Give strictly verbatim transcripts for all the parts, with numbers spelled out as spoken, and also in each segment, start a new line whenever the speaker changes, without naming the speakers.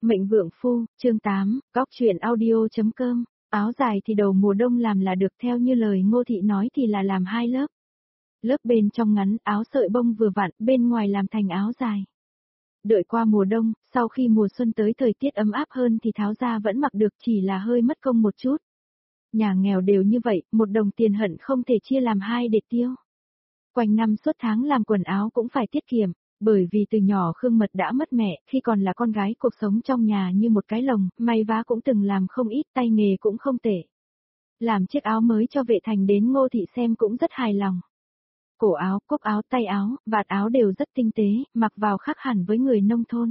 Mệnh Vượng Phu, chương tám, góc truyện audio.com, áo dài thì đầu mùa đông làm là được, theo như lời Ngô Thị nói thì là làm hai lớp. Lớp bên trong ngắn, áo sợi bông vừa vặn, bên ngoài làm thành áo dài. Đợi qua mùa đông, sau khi mùa xuân tới thời tiết ấm áp hơn thì tháo ra vẫn mặc được, chỉ là hơi mất công một chút. Nhà nghèo đều như vậy, một đồng tiền hận không thể chia làm hai để tiêu. Quanh năm suốt tháng làm quần áo cũng phải tiết kiệm. Bởi vì từ nhỏ Khương Mật đã mất mẹ, khi còn là con gái cuộc sống trong nhà như một cái lồng, may vá cũng từng làm không ít, tay nghề cũng không tệ. Làm chiếc áo mới cho Vệ Thành đến Ngô Thị xem cũng rất hài lòng. Cổ áo, cúc áo, tay áo, vạt áo đều rất tinh tế, mặc vào khác hẳn với người nông thôn.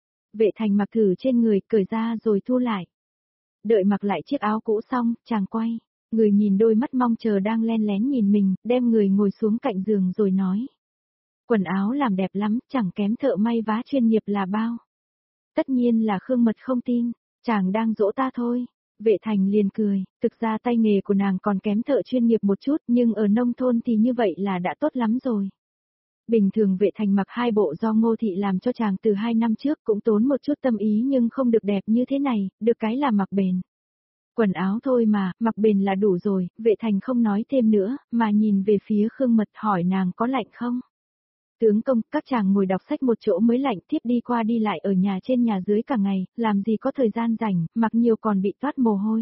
Vệ Thành mặc thử trên người, cởi ra rồi thu lại. Đợi mặc lại chiếc áo cũ xong, chàng quay, người nhìn đôi mắt mong chờ đang len lén nhìn mình, đem người ngồi xuống cạnh giường rồi nói. Quần áo làm đẹp lắm, chẳng kém thợ may vá chuyên nghiệp là bao. Tất nhiên là Khương Mật không tin, chàng đang dỗ ta thôi. Vệ Thành liền cười, thực ra tay nghề của nàng còn kém thợ chuyên nghiệp một chút, nhưng ở nông thôn thì như vậy là đã tốt lắm rồi. Bình thường Vệ Thành mặc hai bộ do Ngô Thị làm cho chàng từ hai năm trước cũng tốn một chút tâm ý nhưng không được đẹp như thế này, được cái là mặc bền. Quần áo thôi mà, mặc bền là đủ rồi, Vệ Thành không nói thêm nữa, mà nhìn về phía Khương Mật hỏi nàng có lạnh không. Tướng công, các chàng ngồi đọc sách một chỗ mới lạnh, thiếp đi qua đi lại ở nhà trên nhà dưới cả ngày, làm gì có thời gian rảnh, mặc nhiều còn bị toát mồ hôi.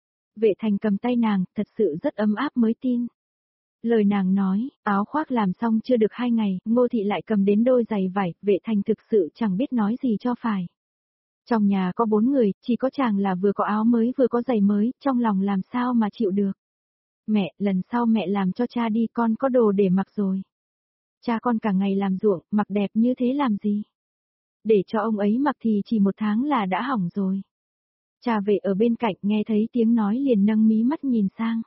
Vệ Thành cầm tay nàng, thật sự rất ấm áp mới tin. Lời nàng nói, áo khoác làm xong chưa được hai ngày, Ngô Thị lại cầm đến đôi giày vải, Vệ Thành thực sự chẳng biết nói gì cho phải. Trong nhà có bốn người, chỉ có chàng là vừa có áo mới vừa có giày mới, trong lòng làm sao mà chịu được. Mẹ, lần sau mẹ làm cho cha đi, con có đồ để mặc rồi. Cha con cả ngày làm ruộng, mặc đẹp như thế làm gì? Để cho ông ấy mặc thì chỉ một tháng là đã hỏng rồi. Cha Vệ ở bên cạnh nghe thấy tiếng nói liền nâng mí mắt nhìn sang.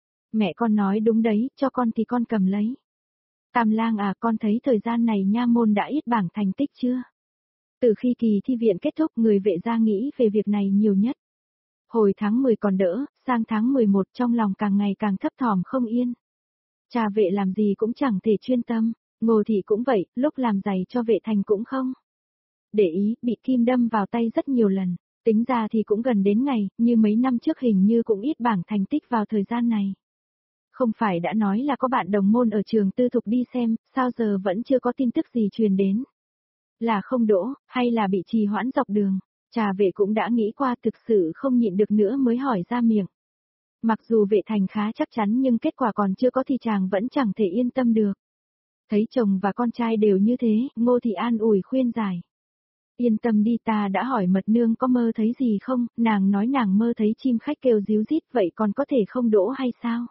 Mẹ con nói đúng đấy, cho con thì con cầm lấy. Tam lang à, con thấy thời gian này nha môn đã ít bảng thành tích chưa? Từ khi kỳ thi viện kết thúc người Vệ gia nghĩ về việc này nhiều nhất. Hồi tháng mười còn đỡ, sang tháng mười một trong lòng càng ngày càng thấp thỏm không yên. Cha Vệ làm gì cũng chẳng thể chuyên tâm. Ngô Thị cũng vậy, lúc làm giày cho Vệ Thành cũng không để ý, bị kim đâm vào tay rất nhiều lần, tính ra thì cũng gần đến ngày, như mấy năm trước hình như cũng ít bảng thành tích vào thời gian này. Không phải đã nói là có bạn đồng môn ở trường tư thục đi xem, sao giờ vẫn chưa có tin tức gì truyền đến? Là không đỗ, hay là bị trì hoãn dọc đường? Cha Vệ cũng đã nghĩ qua, thực sự không nhịn được nữa mới hỏi ra miệng. Mặc dù Vệ Thành khá chắc chắn nhưng kết quả còn chưa có thì chàng vẫn chẳng thể yên tâm được. Thấy chồng và con trai đều như thế, Ngô Thị an ủi khuyên giải. Yên tâm đi, ta đã hỏi Mật nương có mơ thấy gì không, nàng nói nàng mơ thấy chim khách kêu ríu rít, vậy còn có thể không đỗ hay sao?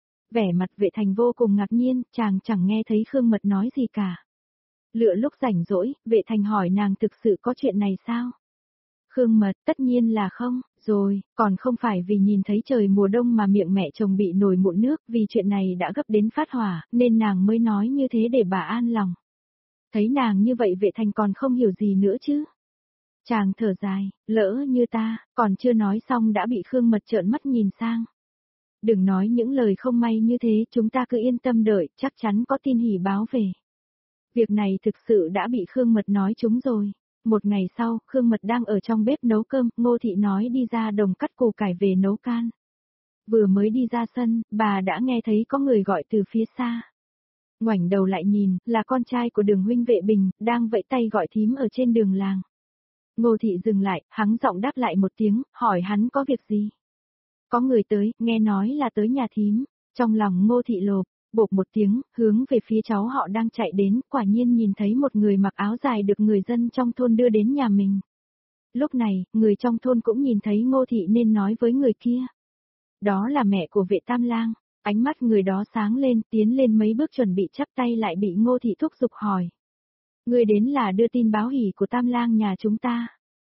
Vẻ mặt Vệ Thành vô cùng ngạc nhiên, chàng chẳng nghe thấy Khương Mật nói gì cả. Lựa lúc rảnh rỗi, Vệ Thành hỏi nàng thực sự có chuyện này sao? Khương Mật, tất nhiên là không, rồi, còn không phải vì nhìn thấy trời mùa đông mà miệng mẹ chồng bị nổi mụn nước, vì chuyện này đã gấp đến phát hỏa, nên nàng mới nói như thế để bà an lòng. Thấy nàng như vậy Vệ Thành còn không hiểu gì nữa chứ. Chàng thở dài, lỡ như ta, còn chưa nói xong đã bị Khương Mật trợn mắt nhìn sang. Đừng nói những lời không may như thế, chúng ta cứ yên tâm đợi, chắc chắn có tin hỉ báo về. Việc này thực sự đã bị Khương Mật nói trúng rồi. Một ngày sau, Khương Mật đang ở trong bếp nấu cơm, Ngô Thị nói đi ra đồng cắt củ cải về nấu can. Vừa mới đi ra sân, bà đã nghe thấy có người gọi từ phía xa. Ngoảnh đầu lại nhìn, là con trai của Đường huynh Vệ Bình, đang vẫy tay gọi thím ở trên đường làng. Ngô Thị dừng lại, hắng giọng đáp lại một tiếng, hỏi hắn có việc gì. Có người tới, nghe nói là tới nhà thím, trong lòng Ngô Thị lộp. Bộp một tiếng, hướng về phía cháu họ đang chạy đến, quả nhiên nhìn thấy một người mặc áo dài được người dân trong thôn đưa đến nhà mình. Lúc này, người trong thôn cũng nhìn thấy Ngô Thị nên nói với người kia. Đó là mẹ của Vệ Tam lang, ánh mắt người đó sáng lên, tiến lên mấy bước chuẩn bị chắp tay lại bị Ngô Thị thúc giục hỏi. Người đến là đưa tin báo hỉ của Tam lang nhà chúng ta.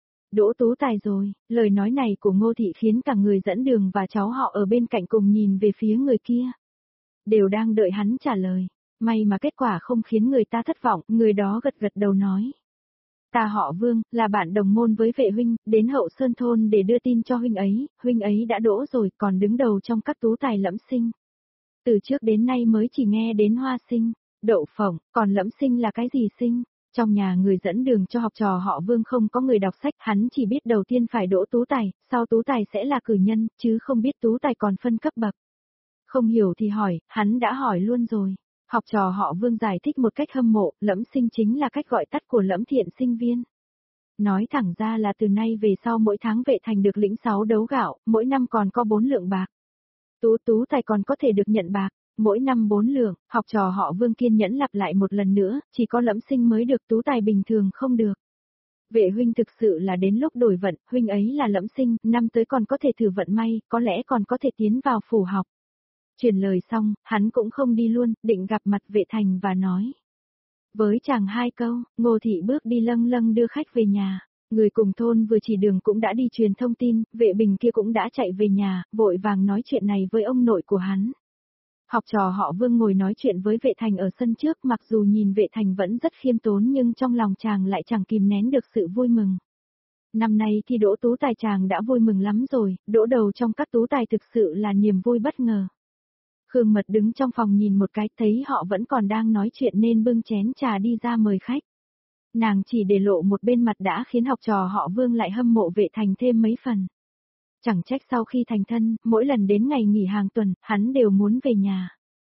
Đỗ tú tài rồi, lời nói này của Ngô Thị khiến cả người dẫn đường và cháu họ ở bên cạnh cùng nhìn về phía người kia. Đều đang đợi hắn trả lời, may mà kết quả không khiến người ta thất vọng, người đó gật gật đầu nói. Ta họ Vương, là bạn đồng môn với Vệ huynh, đến Hậu Sơn thôn để đưa tin cho huynh ấy, huynh ấy đã đỗ rồi, còn đứng đầu trong các tú tài lẫm sinh. Từ trước đến nay mới chỉ nghe đến hoa sinh, đậu phộng, còn lẫm sinh là cái gì sinh? Trong nhà người dẫn đường cho học trò họ Vương không có người đọc sách, hắn chỉ biết đầu tiên phải đỗ tú tài, sau tú tài sẽ là cử nhân, chứ không biết tú tài còn phân cấp bậc. Không hiểu thì hỏi, hắn đã hỏi luôn rồi. Học trò họ Vương giải thích một cách hâm mộ, Lẫm Sinh chính là cách gọi tắt của Lẫm Thiện sinh viên. Nói thẳng ra là từ nay về sau mỗi tháng Vệ Thành được lĩnh sáu đấu gạo, mỗi năm còn có bốn lượng bạc. Tú tú tài còn có thể được nhận bạc, mỗi năm bốn lượng, học trò họ Vương kiên nhẫn lặp lại một lần nữa, chỉ có Lẫm Sinh mới được, tú tài bình thường không được. Vệ huynh thực sự là đến lúc đổi vận, huynh ấy là Lẫm Sinh, năm tới còn có thể thử vận may, có lẽ còn có thể tiến vào phủ học. Truyền lời xong, hắn cũng không đi luôn, định gặp mặt Vệ Thành và nói với chàng hai câu. Ngô Thị bước đi lâng lâng đưa khách về nhà. Người cùng thôn vừa chỉ đường cũng đã đi truyền thông tin, Vệ Bình kia cũng đã chạy về nhà, vội vàng nói chuyện này với ông nội của hắn. Học trò họ Vương ngồi nói chuyện với Vệ Thành ở sân trước, mặc dù nhìn Vệ Thành vẫn rất khiêm tốn nhưng trong lòng chàng lại chẳng kìm nén được sự vui mừng. Năm nay thì đỗ tú tài chàng đã vui mừng lắm rồi, đỗ đầu trong các tú tài thực sự là niềm vui bất ngờ. Khương Mật đứng trong phòng nhìn một cái, thấy họ vẫn còn đang nói chuyện nên bưng chén trà đi ra mời khách. Nàng chỉ để lộ một bên mặt đã khiến học trò họ Vương lại hâm mộ Vệ Thành thêm mấy phần. Chẳng trách sau khi thành thân, mỗi lần đến ngày nghỉ hàng tuần, hắn đều muốn về nhà.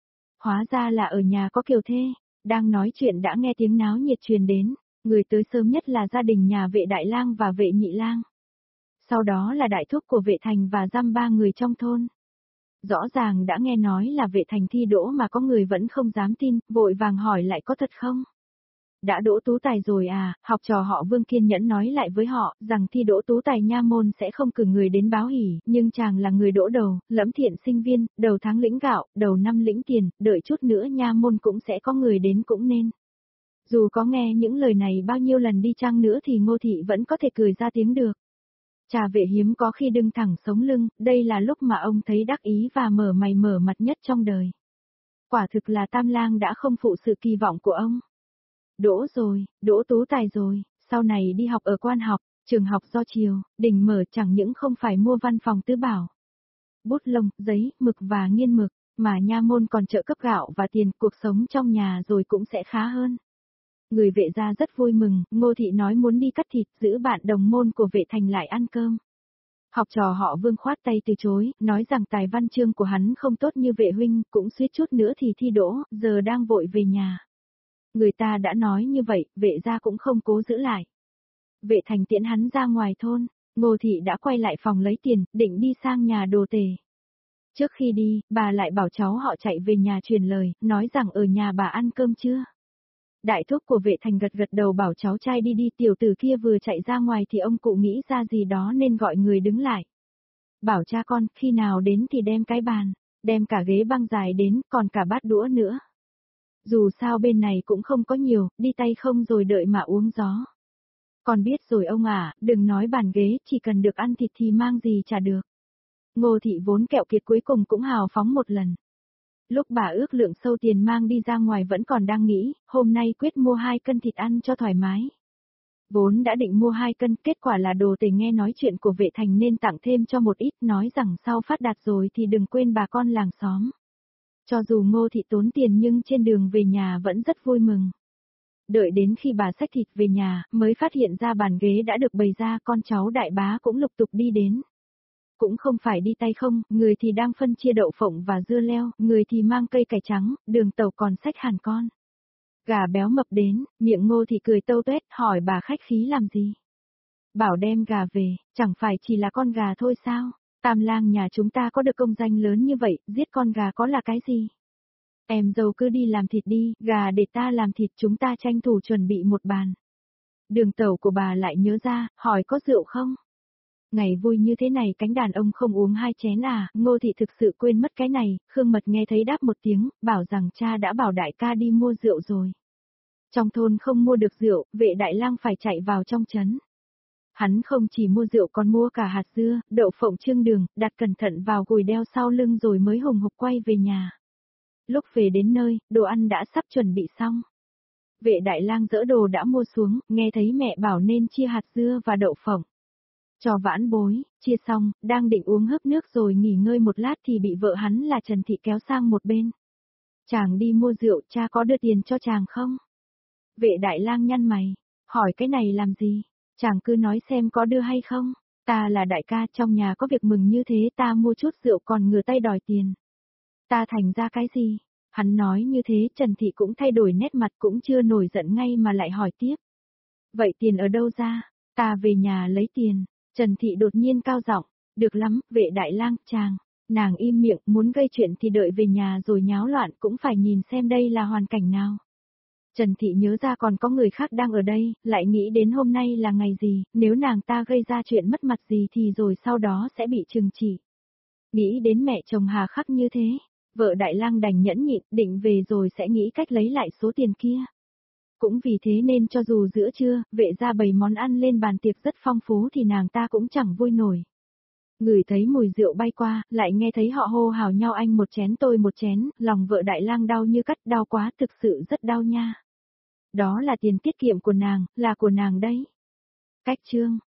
Hóa ra là ở nhà có kiều thê, đang nói chuyện đã nghe tiếng náo nhiệt truyền đến, người tới sớm nhất là gia đình nhà Vệ Đại Lang và Vệ Nhị Lang. Sau đó là đại thúc của Vệ Thành và dăm ba người trong thôn. Rõ ràng đã nghe nói là Vệ Thành thi đỗ mà có người vẫn không dám tin, vội vàng hỏi lại có thật không? Đã đỗ tú tài rồi à, học trò họ Vương kiên nhẫn nói lại với họ, rằng thi đỗ tú tài nha môn sẽ không cử người đến báo hỉ, nhưng chàng là người đỗ đầu, Lẫm Thiện sinh viên, đầu tháng lĩnh gạo, đầu năm lĩnh tiền, đợi chút nữa nha môn cũng sẽ có người đến cũng nên. Dù có nghe những lời này bao nhiêu lần đi chăng nữa thì Ngô Thị vẫn có thể cười ra tiếng được. Trà Vệ hiếm có khi đứng thẳng sống lưng, đây là lúc mà ông thấy đắc ý và mở mày mở mặt nhất trong đời. Quả thực là Tam Lang đã không phụ sự kỳ vọng của ông. Đỗ rồi, đỗ tú tài rồi, sau này đi học ở quan học, trường học do chiều, đình mở chẳng những không phải mua văn phòng tứ bảo. Bút lông, giấy, mực và nghiên mực, mà nha môn còn trợ cấp gạo và tiền, cuộc sống trong nhà rồi cũng sẽ khá hơn. Người Vệ gia rất vui mừng, Ngô Thị nói muốn đi cắt thịt, giữ bạn đồng môn của Vệ Thành lại ăn cơm. Học trò họ Vương khoát tay từ chối, nói rằng tài văn chương của hắn không tốt như Vệ huynh, cũng suýt chút nữa thì thi đỗ, giờ đang vội về nhà. Người ta đã nói như vậy, Vệ gia cũng không cố giữ lại. Vệ Thành tiễn hắn ra ngoài thôn, Ngô Thị đã quay lại phòng lấy tiền, định đi sang nhà Đồ Tề. Trước khi đi, bà lại bảo cháu họ chạy về nhà truyền lời, nói rằng ở nhà bà ăn cơm chưa. Đại thúc của Vệ Thành gật gật đầu bảo cháu trai đi đi, tiểu tử kia vừa chạy ra ngoài thì ông cụ nghĩ ra gì đó nên gọi người đứng lại. Bảo cha con, khi nào đến thì đem cái bàn, đem cả ghế băng dài đến, còn cả bát đũa nữa. Dù sao bên này cũng không có nhiều, đi tay không rồi đợi mà uống gió. Còn biết rồi ông à, đừng nói bàn ghế, chỉ cần được ăn thịt thì mang gì chả được. Ngô Thị vốn kẹo kiệt cuối cùng cũng hào phóng một lần. Lúc bà ước lượng sâu tiền mang đi ra ngoài vẫn còn đang nghĩ, hôm nay quyết mua hai cân thịt ăn cho thoải mái. Vốn đã định mua hai cân, kết quả là Đồ Tề nghe nói chuyện của Vệ Thành nên tặng thêm cho một ít, nói rằng sau phát đạt rồi thì đừng quên bà con làng xóm. Cho dù Ngô Thị tốn tiền nhưng trên đường về nhà vẫn rất vui mừng. Đợi đến khi bà xách thịt về nhà, mới phát hiện ra bàn ghế đã được bày ra, con cháu đại bá cũng lục tục đi đến. Cũng không phải đi tay không, người thì đang phân chia đậu phộng và dưa leo, người thì mang cây cải trắng, đường tàu còn xách hàn con. Gà béo mập đến, miệng Ngô Thị cười tâu tuét, hỏi bà khách khí làm gì. Bảo đem gà về, chẳng phải chỉ là con gà thôi sao, Tam Lang nhà chúng ta có được công danh lớn như vậy, giết con gà có là cái gì. Em dâu cứ đi làm thịt đi, gà để ta làm thịt, chúng ta tranh thủ chuẩn bị một bàn. Đường tàu của bà lại nhớ ra, hỏi có rượu không? Ngày vui như thế này cánh đàn ông không uống hai chén à, Ngô Thị thực sự quên mất cái này, Khương Mật nghe thấy đáp một tiếng, bảo rằng cha đã bảo đại ca đi mua rượu rồi. Trong thôn không mua được rượu, Vệ Đại Lang phải chạy vào trong trấn. Hắn không chỉ mua rượu còn mua cả hạt dưa, đậu phộng trương đường, đặt cẩn thận vào gùi đeo sau lưng rồi mới hùng hục quay về nhà. Lúc về đến nơi, đồ ăn đã sắp chuẩn bị xong. Vệ Đại Lang dỡ đồ đã mua xuống, nghe thấy mẹ bảo nên chia hạt dưa và đậu phộng. Cho vãn bối, chia xong, đang định uống hớp nước rồi nghỉ ngơi một lát thì bị vợ hắn là Trần Thị kéo sang một bên. Chàng đi mua rượu, cha có đưa tiền cho chàng không? Vệ đại lang nhăn mày, hỏi cái này làm gì, chàng cứ nói xem có đưa hay không, ta là đại ca trong nhà có việc mừng như thế ta mua chút rượu còn ngửa tay đòi tiền. Ta thành ra cái gì? Hắn nói như thế Trần Thị cũng thay đổi nét mặt cũng chưa nổi giận ngay mà lại hỏi tiếp. Vậy tiền ở đâu ra? Ta về nhà lấy tiền. Trần Thị đột nhiên cao giọng, được lắm, vệ đại lang, chàng. Nàng im miệng, muốn gây chuyện thì đợi về nhà rồi nháo loạn cũng phải nhìn xem đây là hoàn cảnh nào. Trần Thị nhớ ra còn có người khác đang ở đây, lại nghĩ đến hôm nay là ngày gì, nếu nàng ta gây ra chuyện mất mặt gì thì rồi sau đó sẽ bị trừng trị. Nghĩ đến mẹ chồng hà khắc như thế, vợ đại lang đành nhẫn nhịn, định về rồi sẽ nghĩ cách lấy lại số tiền kia. Cũng vì thế nên cho dù giữa trưa, vệ ra bày món ăn lên bàn tiệc rất phong phú thì nàng ta cũng chẳng vui nổi. Ngửi thấy mùi rượu bay qua, lại nghe thấy họ hô hào nhau anh một chén tôi một chén, lòng vợ đại lang đau như cắt, đau quá, thực sự rất đau nha. Đó là tiền tiết kiệm của nàng, là của nàng đấy. Cách chương